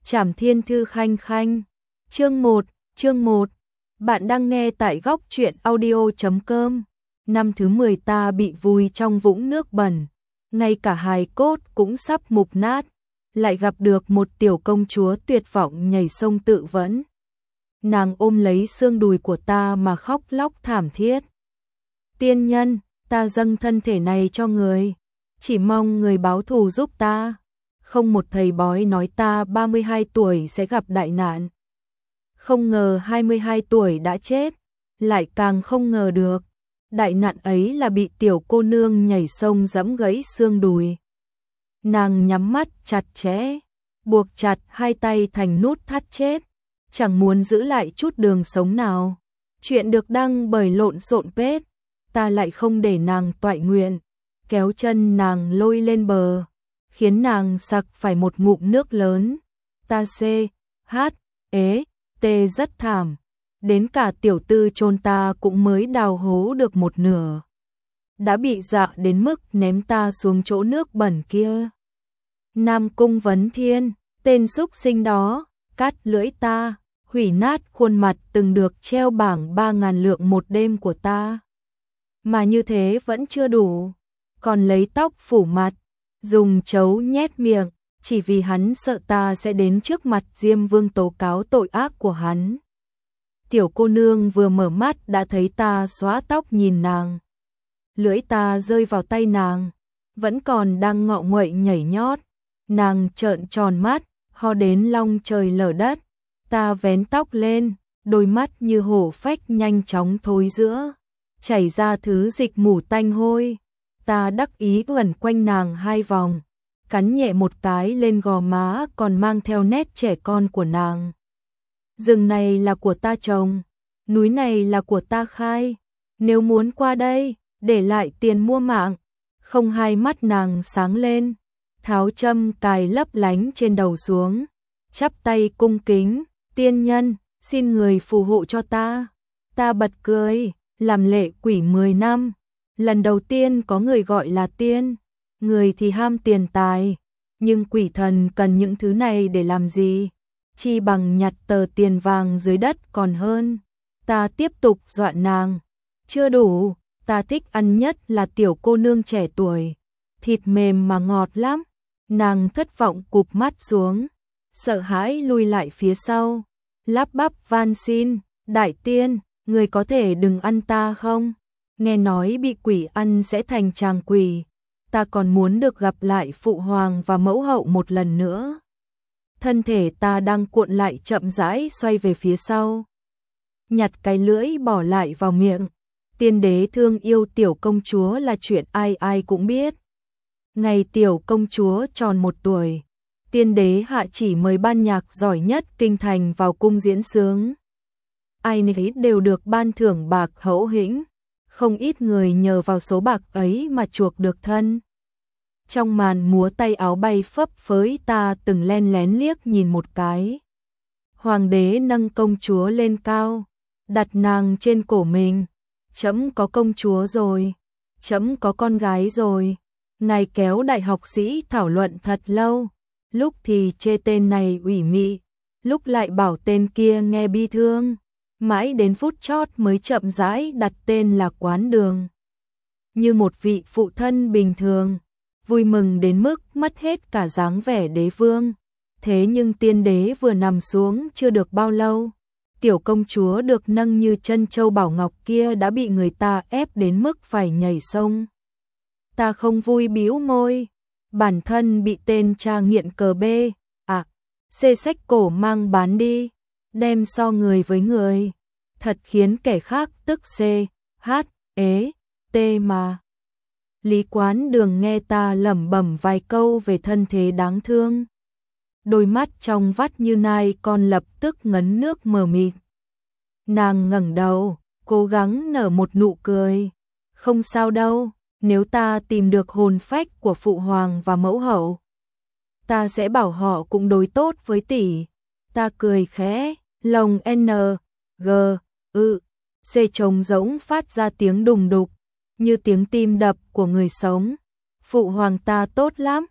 Trảm Thiên Thư Khanh Khanh. Chương 1. Bạn đang nghe tại góc truyện audio.com. Năm thứ 10 ta bị vùi trong vũng nước bẩn, ngay cả hài cốt cũng sắp mục nát, lại gặp được một tiểu công chúa tuyệt vọng nhảy sông tự vẫn. Nàng ôm lấy xương đùi của ta mà khóc lóc thảm thiết. Tiên nhân, ta dâng thân thể này cho người, chỉ mong người báo thù giúp ta. Không một thầy bói nói ta 32 tuổi sẽ gặp đại nạn. Không ngờ 22 tuổi đã chết, lại càng không ngờ được. Đại nạn ấy là bị tiểu cô nương nhảy sông giẫm gãy xương đùi. Nàng nhắm mắt chặt chẽ, buộc chặt hai tay thành nút thắt chết, chẳng muốn giữ lại chút đường sống nào. Chuyện được đăng bởi Lộn Xộn Pết. Ta lại không để nàng toại nguyện, kéo chân nàng lôi lên bờ, khiến nàng sặc phải một ngụm nước lớn. Ta tê rất thảm, đến cả tiểu tư chôn ta cũng mới đào hố được một nửa. Đã bị dọa đến mức ném ta xuống chỗ nước bẩn kia. Nam Cung Vấn Thiên, tên súc sinh đó, cắt lưỡi ta, hủy nát khuôn mặt từng được treo bảng 3.000 lượng một đêm của ta. Mà như thế vẫn chưa đủ, còn lấy tóc phủ mặt, dùng trấu nhét miệng, chỉ vì hắn sợ ta sẽ đến trước mặt Diêm Vương tố cáo tội ác của hắn. Tiểu cô nương vừa mở mắt đã thấy ta xóa tóc nhìn nàng. Lưỡi ta rơi vào tay nàng, vẫn còn đang ngọ nguậy nhảy nhót. Nàng trợn tròn mắt, ho đến long trời lở đất. Ta vén tóc lên, đôi mắt như hổ phách nhanh chóng thối rữa, chảy ra thứ dịch mủ tanh hôi. Ta đắc ý quẩn quanh nàng 2 vòng, cắn nhẹ một cái lên gò má còn mang theo nét trẻ con của nàng. Rừng này là của ta trồng, núi này là của ta khai, nếu muốn qua đây, để lại tiền mua mạng. Không, hai mắt nàng sáng lên, tháo châm cài lấp lánh trên đầu xuống, chắp tay cung kính, tiên nhân, xin người phù hộ cho ta. Ta bật cười, làm lệ quỷ 10 năm, lần đầu tiên có người gọi là tiên. Người thì ham tiền tài, nhưng quỷ thần cần những thứ này để làm gì? Chi bằng nhặt tờ tiền vàng dưới đất còn hơn. Ta tiếp tục dọa nàng. Chưa đủ, ta thích ăn nhất là tiểu cô nương trẻ tuổi. Thịt mềm mà ngọt lắm. Nàng thất vọng cụp mắt xuống, sợ hãi lùi lại phía sau, lắp bắp van xin, đại tiên, người có thể đừng ăn ta không? Nghe nói bị quỷ ăn sẽ thành tràng quỷ. Ta còn muốn được gặp lại phụ hoàng và mẫu hậu một lần nữa. Thân thể ta đang cuộn lại chậm rãi xoay về phía sau. Nhặt cái lưỡi bỏ lại vào miệng. Tiên đế thương yêu tiểu công chúa là chuyện ai ai cũng biết. Ngày tiểu công chúa tròn 1 tuổi, tiên đế hạ chỉ mời ban nhạc giỏi nhất kinh thành vào cung diễn sướng. Ai nấy đều được ban thưởng bạc hậu hĩnh. Không ít người nhờ vào số bạc ấy mà chuộc được thân. Trong màn múa tay áo bay phấp phới ta từng len lén liếc nhìn một cái. Hoàng đế nâng công chúa lên cao, đặt nàng trên cổ mình. Trẫm có công chúa rồi, trẫm có con gái rồi. Ngài kéo đại học sĩ thảo luận thật lâu, lúc thì chê tên này ủy mị, lúc lại bảo tên kia nghe bi thương. Mãi đến phút chót mới chậm rãi đặt tên là Quán Đường. Như một vị phụ thân bình thường, vui mừng đến mức mất hết cả dáng vẻ đế vương. Thế nhưng tiên đế vừa nằm xuống chưa được bao lâu, tiểu công chúa được nâng như chân châu bảo ngọc kia đã bị người ta ép đến mức phải nhảy sông. Ta không vui bĩu môi, bản thân bị tên cha nghiện cờ bê, xê xách cổ mang bán đi, đem so người với người, thật khiến kẻ khác tức mà. Lý Quán Đường nghe ta lẩm bẩm vài câu về thân thế đáng thương. Đôi mắt trong vắt như nai con lập tức ngấn nước mờ mịt. Nàng ngẩng đầu, cố gắng nở một nụ cười. Không sao đâu, nếu ta tìm được hồn phách của phụ hoàng và mẫu hậu, ta sẽ bảo họ cũng đối tốt với tỷ. Ta cười khẽ, lồng C trống rỗng phát ra tiếng đùng đục, như tiếng tim đập của người sống. Phụ hoàng ta tốt lắm,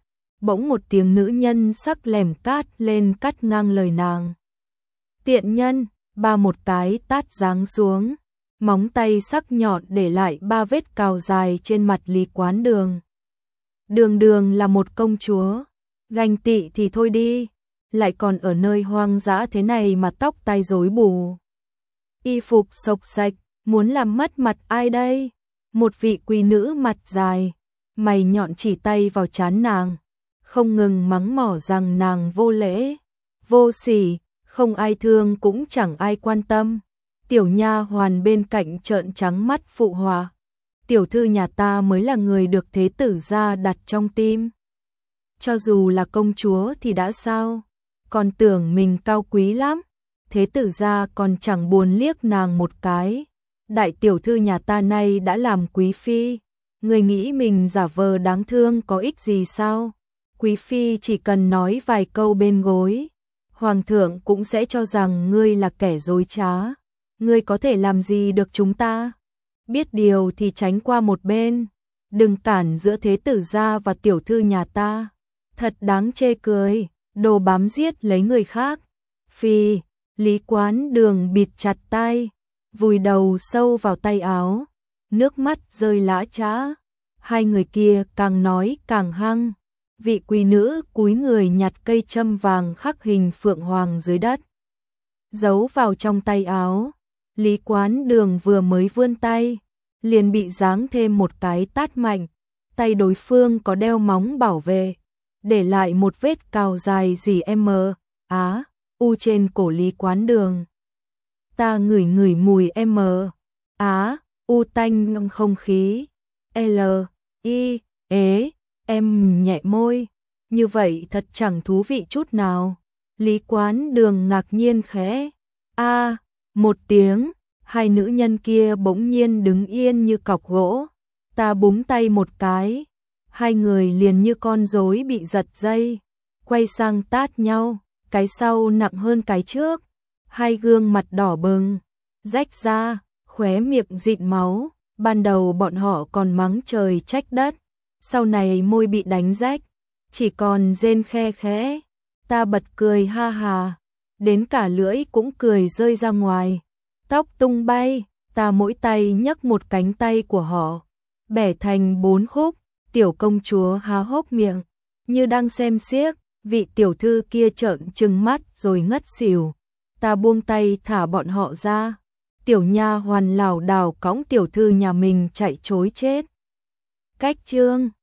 bỗng một tiếng nữ nhân sắc lẻm cát lên cắt ngang lời nàng. Tiện nhân, ba một cái tát giáng xuống, móng tay sắc nhọn để lại 3 vết cào dài trên mặt Lý Quán Đường. Đường Đường là một công chúa, ganh tị thì thôi đi, lại còn ở nơi hoang dã thế này mà tóc tai rối bù. Y phục xộc xạch, muốn làm mất mặt ai đây? Một vị quý nữ mặt dài, mày nhọn chỉ tay vào trán nàng, không ngừng mắng mỏ rằng nàng vô lễ, vô sỉ, không ai thương cũng chẳng ai quan tâm. Tiểu nha hoàn bên cạnh trợn trắng mắt phụ họa. Tiểu thư nhà ta mới là người được thế tử gia đặt trong tim. Cho dù là công chúa thì đã sao? Còn tưởng mình cao quý lắm. Thế tử gia còn chẳng buồn liếc nàng một cái. Đại tiểu thư nhà ta nay đã làm quý phi. Người nghĩ mình giả vờ đáng thương có ích gì sao? Quý phi chỉ cần nói vài câu bên gối, hoàng thượng cũng sẽ cho rằng ngươi là kẻ dối trá. Ngươi có thể làm gì được chúng ta? Biết điều thì tránh qua một bên, đừng cản giữa thế tử gia và tiểu thư nhà ta. Thật đáng chê cười, đồ bám giết lấy người khác. Phi, Lý Quán Đường bịt chặt tay, vùi đầu sâu vào tay áo, nước mắt rơi lã chã. Hai người kia càng nói càng hăng. Vị quý nữ cúi người nhặt cây châm vàng khắc hình phượng hoàng dưới đất, giấu vào trong tay áo. Lý Quán Đường vừa mới vươn tay, liền bị giáng thêm một cái tát mạnh. Tay đối phương có đeo móng bảo vệ, để lại một vết cào dài dỉ u trên cổ Lý Quán Đường. Ta ngửi ngửi mùi u tanh ngâm không khí. Em nhẹ môi, như vậy thật chẳng thú vị chút nào. Lý Quán Đường ngạc nhiên khẽ một tiếng, hai nữ nhân kia bỗng nhiên đứng yên như cọc gỗ. Ta búng tay một cái, hai người liền như con rối bị giật dây, quay sang tát nhau, cái sau nặng hơn cái trước. Hai gương mặt đỏ bừng, rách ra, khóe miệng dịn máu. Ban đầu bọn họ còn mắng trời trách đất, sau này môi bị đánh rách, chỉ còn rên khe khẽ. Ta bật cười ha hà, đến cả lưỡi cũng cười rơi ra ngoài, tóc tung bay. Ta mỗi tay nhấc một cánh tay của họ, bẻ thành 4 khúc. Tiểu công chúa há hốc miệng, như đang xem xiếc. Vị tiểu thư kia trợn trừng mắt rồi ngất xỉu. Ta buông tay thả bọn họ ra. Tiểu nha hoàn lảo đảo cõng tiểu thư nhà mình chạy trối chết. Cách chương